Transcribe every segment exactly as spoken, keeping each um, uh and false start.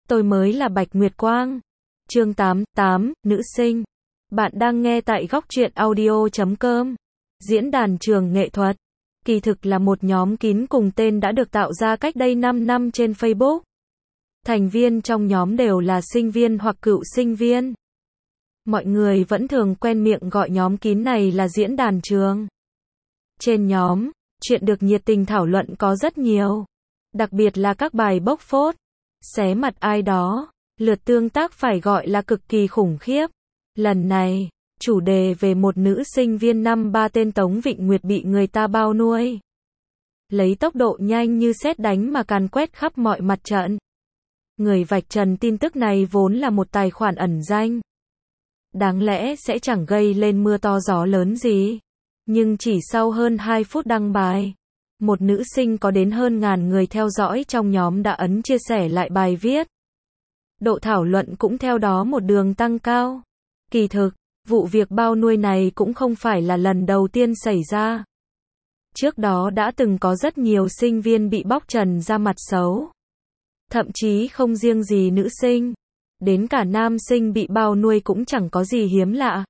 Tôi mới là Bạch Nguyệt Quang. Chương tám, tám, nữ sinh. Bạn đang nghe tại góc truyện audio chấm com. Diễn đàn trường nghệ thuật. Kỳ thực là một nhóm kín cùng tên đã được tạo ra cách đây năm năm trên Facebook. Thành viên trong nhóm đều là sinh viên hoặc cựu sinh viên. Mọi người vẫn thường quen miệng gọi nhóm kín này là diễn đàn trường. Trên nhóm, chuyện được nhiệt tình thảo luận có rất nhiều. Đặc biệt là các bài bóc phốt, xé mặt ai đó, lượt tương tác phải gọi là cực kỳ khủng khiếp. Lần này, chủ đề về một nữ sinh viên năm ba tên Tống Vịnh Nguyệt bị người ta bao nuôi. Lấy tốc độ nhanh như sét đánh mà càn quét khắp mọi mặt trận. Người vạch trần tin tức này vốn là một tài khoản ẩn danh. Đáng lẽ sẽ chẳng gây lên mưa to gió lớn gì. Nhưng chỉ sau hơn hai phút đăng bài, một nữ sinh có đến hơn ngàn người theo dõi trong nhóm đã ấn chia sẻ lại bài viết. Độ thảo luận cũng theo đó một đường tăng cao. Kỳ thực, vụ việc bao nuôi này cũng không phải là lần đầu tiên xảy ra. Trước đó đã từng có rất nhiều sinh viên bị bóc trần ra mặt xấu. Thậm chí không riêng gì nữ sinh, đến cả nam sinh bị bao nuôi cũng chẳng có gì hiếm lạ.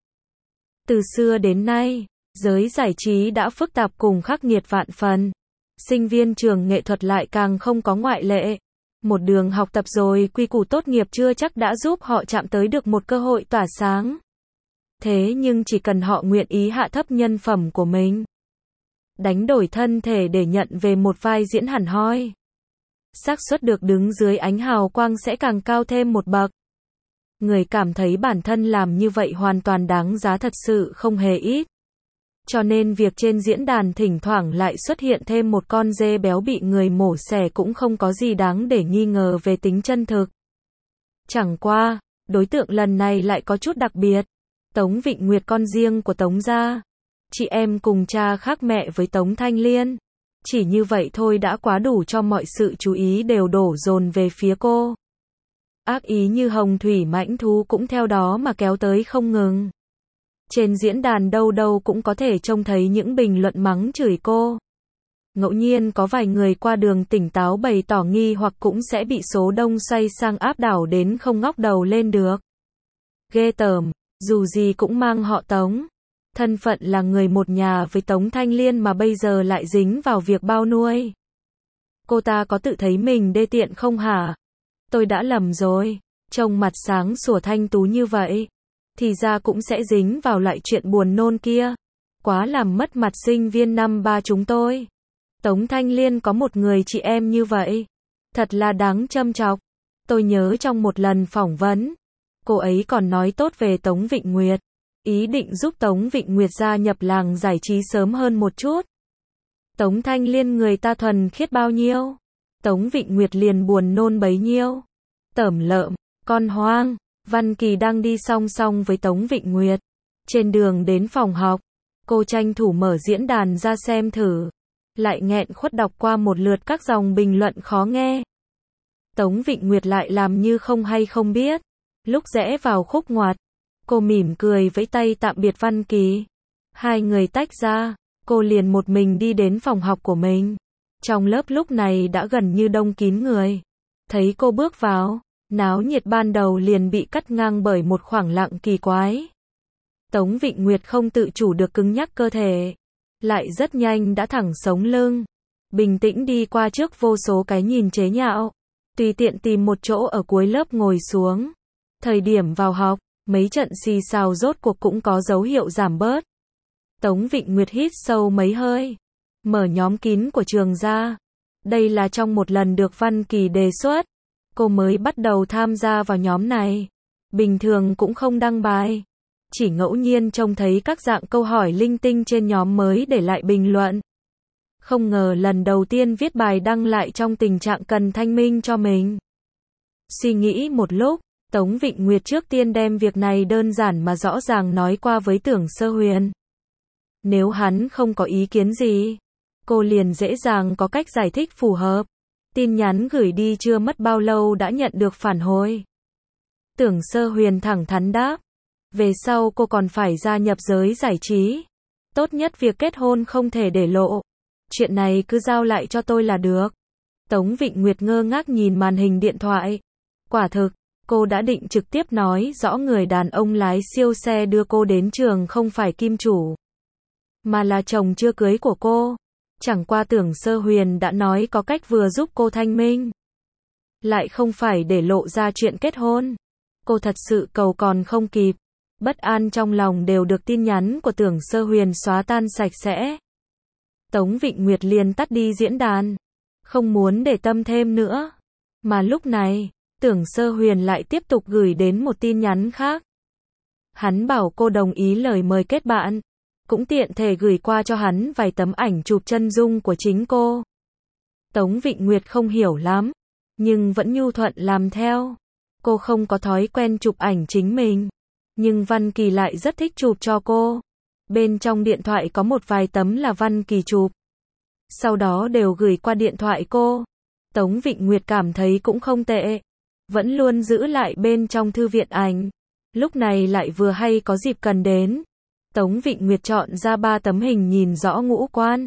Từ xưa đến nay, giới giải trí đã phức tạp cùng khắc nghiệt vạn phần. Sinh viên trường nghệ thuật lại càng không có ngoại lệ. Một đường học tập rồi quy củ tốt nghiệp chưa chắc đã giúp họ chạm tới được một cơ hội tỏa sáng. Thế nhưng chỉ cần họ nguyện ý hạ thấp nhân phẩm của mình, đánh đổi thân thể để nhận về một vai diễn hẳn hoi, xác suất được đứng dưới ánh hào quang sẽ càng cao thêm một bậc. Người cảm thấy bản thân làm như vậy hoàn toàn đáng giá thật sự không hề ít. Cho nên việc trên diễn đàn thỉnh thoảng lại xuất hiện thêm một con dê béo bị người mổ xẻ cũng không có gì đáng để nghi ngờ về tính chân thực. Chẳng qua, đối tượng lần này lại có chút đặc biệt. Tống Vịnh Nguyệt con riêng của Tống gia. Chị em cùng cha khác mẹ với Tống Thanh Liên. Chỉ như vậy thôi đã quá đủ cho mọi sự chú ý đều đổ dồn về phía cô. Ác ý như hồng thủy mãnh thú cũng theo đó mà kéo tới không ngừng. Trên diễn đàn đâu đâu cũng có thể trông thấy những bình luận mắng chửi cô. Ngẫu nhiên có vài người qua đường tỉnh táo bày tỏ nghi hoặc cũng sẽ bị số đông xoay sang áp đảo đến không ngóc đầu lên được. Ghê tởm, dù gì cũng mang họ Tống. Thân phận là người một nhà với Tống Thanh Liên mà bây giờ lại dính vào việc bao nuôi. Cô ta có tự thấy mình đê tiện không hả? Tôi đã lầm rồi, trông mặt sáng sủa thanh tú như vậy. Thì ra cũng sẽ dính vào loại chuyện buồn nôn kia. Quá làm mất mặt sinh viên năm ba chúng tôi. Tống Thanh Liên có một người chị em như vậy. Thật là đáng châm chọc. Tôi nhớ trong một lần phỏng vấn, cô ấy còn nói tốt về Tống Vịnh Nguyệt. Ý định giúp Tống Vịnh Nguyệt gia nhập làng giải trí sớm hơn một chút. Tống Thanh Liên người ta thuần khiết bao nhiêu. Tống Vịnh Nguyệt liền buồn nôn bấy nhiêu. Tởm lợm, con hoang. Văn Kỳ đang đi song song với Tống Vịnh Nguyệt. Trên đường đến phòng học, cô tranh thủ mở diễn đàn ra xem thử. Lại nghẹn khuất đọc qua một lượt các dòng bình luận khó nghe. Tống Vịnh Nguyệt lại làm như không hay không biết. Lúc rẽ vào khúc ngoặt, cô mỉm cười vẫy tay tạm biệt Văn Kỳ. Hai người tách ra, cô liền một mình đi đến phòng học của mình. Trong lớp lúc này đã gần như đông kín người. Thấy cô bước vào, náo nhiệt ban đầu liền bị cắt ngang bởi một khoảng lặng kỳ quái. Tống Vịnh Nguyệt không tự chủ được cứng nhắc cơ thể, lại rất nhanh đã thẳng sống lưng, bình tĩnh đi qua trước vô số cái nhìn chế nhạo, tùy tiện tìm một chỗ ở cuối lớp ngồi xuống. Thời điểm vào học, mấy trận xì xào rốt cuộc cũng có dấu hiệu giảm bớt. Tống Vịnh Nguyệt hít sâu mấy hơi, mở nhóm kín của trường ra. Đây là trong một lần được Văn Kỳ đề xuất. Cô mới bắt đầu tham gia vào nhóm này. Bình thường cũng không đăng bài. Chỉ ngẫu nhiên trông thấy các dạng câu hỏi linh tinh trên nhóm mới để lại bình luận. Không ngờ lần đầu tiên viết bài đăng lại trong tình trạng cần thanh minh cho mình. Suy nghĩ một lúc, Tống Vịnh Nguyệt trước tiên đem việc này đơn giản mà rõ ràng nói qua với Tưởng Sơ Huyền. Nếu hắn không có ý kiến gì, cô liền dễ dàng có cách giải thích phù hợp. Tin nhắn gửi đi chưa mất bao lâu đã nhận được phản hồi. Tưởng Sơ Huyền thẳng thắn đáp. Về sau cô còn phải gia nhập giới giải trí. Tốt nhất việc kết hôn không thể để lộ. Chuyện này cứ giao lại cho tôi là được. Tống Vịnh Nguyệt ngơ ngác nhìn màn hình điện thoại. Quả thực, cô đã định trực tiếp nói rõ người đàn ông lái siêu xe đưa cô đến trường không phải kim chủ, mà là chồng chưa cưới của cô. Chẳng qua Tưởng Sơ Huyền đã nói có cách vừa giúp cô thanh minh, lại không phải để lộ ra chuyện kết hôn. Cô thật sự cầu còn không kịp. Bất an trong lòng đều được tin nhắn của Tưởng Sơ Huyền xóa tan sạch sẽ. Tống Vịnh Nguyệt liền tắt đi diễn đàn, không muốn để tâm thêm nữa. Mà lúc này, Tưởng Sơ Huyền lại tiếp tục gửi đến một tin nhắn khác. Hắn bảo cô đồng ý lời mời kết bạn, cũng tiện thể gửi qua cho hắn vài tấm ảnh chụp chân dung của chính cô. Tống Vịnh Nguyệt không hiểu lắm, nhưng vẫn nhu thuận làm theo. Cô không có thói quen chụp ảnh chính mình, nhưng Văn Kỳ lại rất thích chụp cho cô. Bên trong điện thoại có một vài tấm là Văn Kỳ chụp, sau đó đều gửi qua điện thoại cô. Tống Vịnh Nguyệt cảm thấy cũng không tệ, vẫn luôn giữ lại bên trong thư viện ảnh. Lúc này lại vừa hay có dịp cần đến. Tống Vịnh Nguyệt chọn ra ba tấm hình nhìn rõ ngũ quan,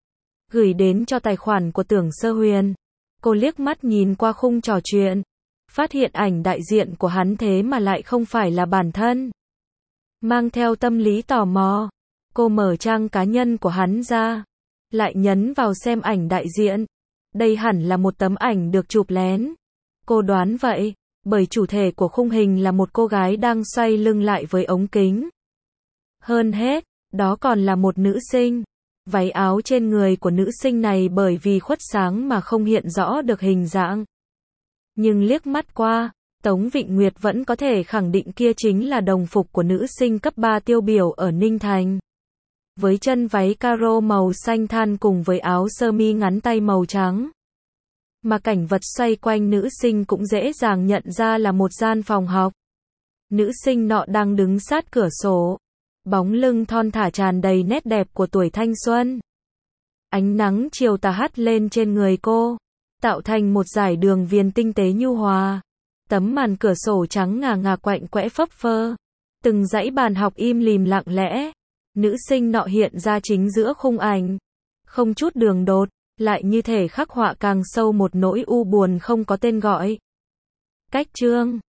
gửi đến cho tài khoản của Tưởng Sơ Huyền. Cô liếc mắt nhìn qua khung trò chuyện, phát hiện ảnh đại diện của hắn thế mà lại không phải là bản thân. Mang theo tâm lý tò mò, cô mở trang cá nhân của hắn ra, lại nhấn vào xem ảnh đại diện. Đây hẳn là một tấm ảnh được chụp lén. Cô đoán vậy, bởi chủ thể của khung hình là một cô gái đang xoay lưng lại với ống kính. Hơn hết, đó còn là một nữ sinh. Váy áo trên người của nữ sinh này bởi vì khuất sáng mà không hiện rõ được hình dạng. Nhưng liếc mắt qua, Tống Vịnh Nguyệt vẫn có thể khẳng định kia chính là đồng phục của nữ sinh cấp ba tiêu biểu ở Ninh Thành. Với chân váy caro màu xanh than cùng với áo sơ mi ngắn tay màu trắng. Mà cảnh vật xoay quanh nữ sinh cũng dễ dàng nhận ra là một gian phòng học. Nữ sinh nọ đang đứng sát cửa sổ. Bóng lưng thon thả tràn đầy nét đẹp của tuổi thanh xuân. Ánh nắng chiều tà hắt lên trên người cô, tạo thành một dải đường viền tinh tế nhu hòa. Tấm màn cửa sổ trắng ngà ngà quạnh quẽ phấp phơ. Từng dãy bàn học im lìm lặng lẽ. Nữ sinh nọ hiện ra chính giữa khung ảnh. Không chút đường đột, lại như thể khắc họa càng sâu một nỗi u buồn không có tên gọi. Cách chương